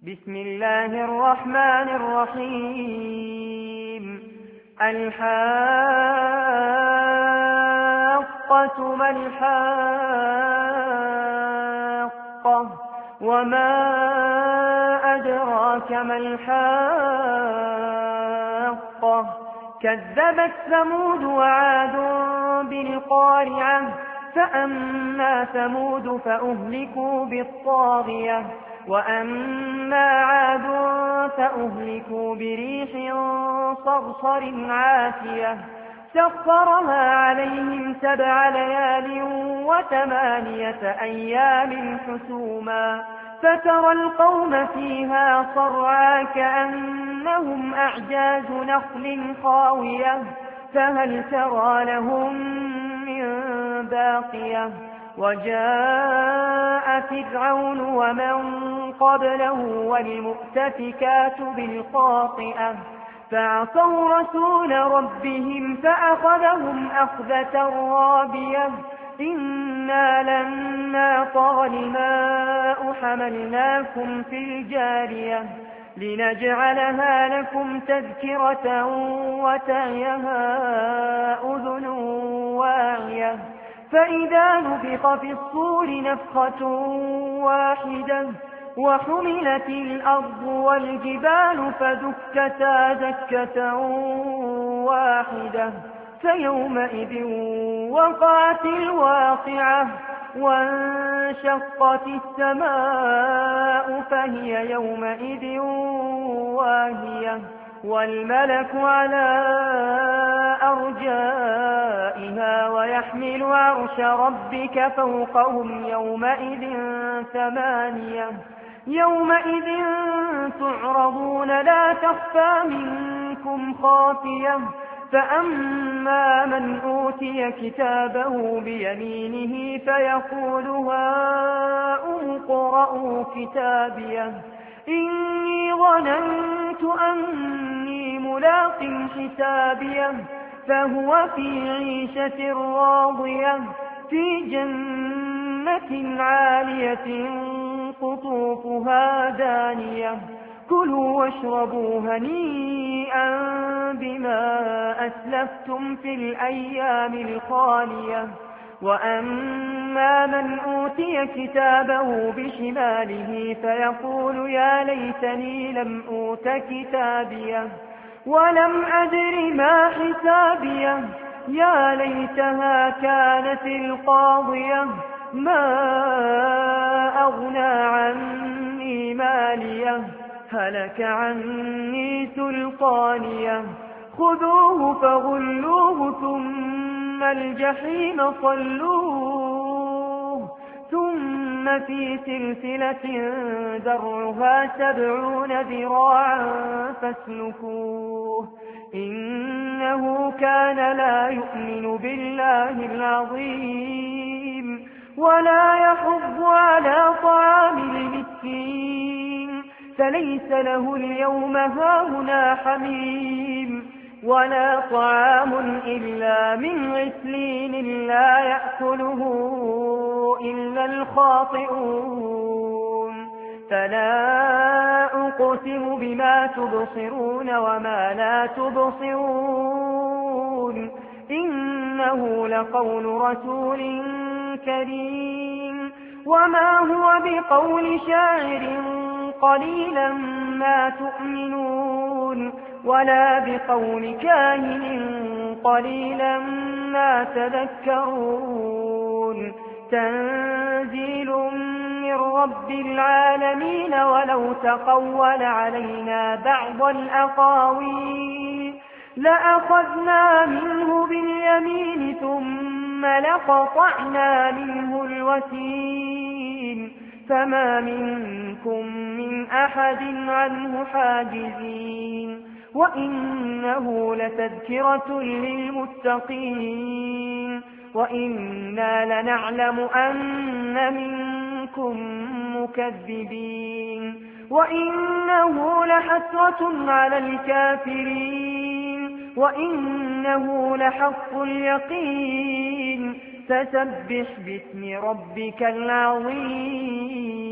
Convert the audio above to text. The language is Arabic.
بسم الله الرحمن الرحيم الحاقة ما الحاقة وما أدراك ما الحاقة كذبت ثمود وعاد بالقارعة فأما ثمود فأهلكوا بالطاغية وأما عاد فأهلكوا بريح صرصر عاتية سخرها عليهم 7 ليال و8 أيام حسوما فترى القوم فيها صرعا كأنهم أعجاز نخل خاوية فهل ترى لهم من باقية وجاء فرعون ومن قبله والمؤتفكات بالخاطئة فعصوا رسول ربهم فأخذهم أخذة رابية إنا لما طغى الماء حملناكم في الجارية لنجعلها لكم تذكرة وتعيها أذن واعية فإذا نفخ في الصور نفخة واحدة وحملت الأرض والجبال فدكتا دكة واحدة فيومئذ وقعت الواقعة وانشقت السماء فهي يومئذ واهية والملك على أرجائها ويحمل عرش ربك فوقهم يومئذ 8 يومئذ تعرضون لا تخفى منكم خافية فأما من أوتي كتابه بيمينه فيقول هاؤم اقرءوا كتابيه إني ظننت أني ملاق حسابيه فهو في عيشة راضية في جنة عالية قطوفها دانية كلوا واشربوا هنيئا بما أسلفتم في الأيام الخالية وأما من أوتي كتابه بشماله فيقول يا ليتني لم أوت كتابيه ولم أدر ما حسابيه يا ليتها كانت القاضية ما أغنى عني ماليه هلك عني سلطانيه خذوه فغلوه ثم الجحيم صلوه ثم في سلسلة ذرعها 70 ذراعا فاسلكوه إنه كان لا يؤمن بالله العظيم ولا يحض على طعام المسكين فليس له اليوم هاهنا حميم ولا طعام إلا من غسلين لا يأكله إلا الخاطئون فلا أقسم بما تبصرون وما لا تبصرون إنه لقول رسول كريم وما هو بقول شاعر قليلا ما تؤمنون ولا بقول كاهن قليلا ما تذكرون تنزيل من رب العالمين ولو تقول علينا بعض الأقاويل لأخذنا منه باليمين ثم لقطعنا منه الوتين فما منكم من أحد عنه حاجزين وإنه لتذكرة للمتقين وإنا لنعلم أن منكم مكذبين وإنه لحسرة على الكافرين وإنه لحق اليقين فسبح باسم ربك العظيم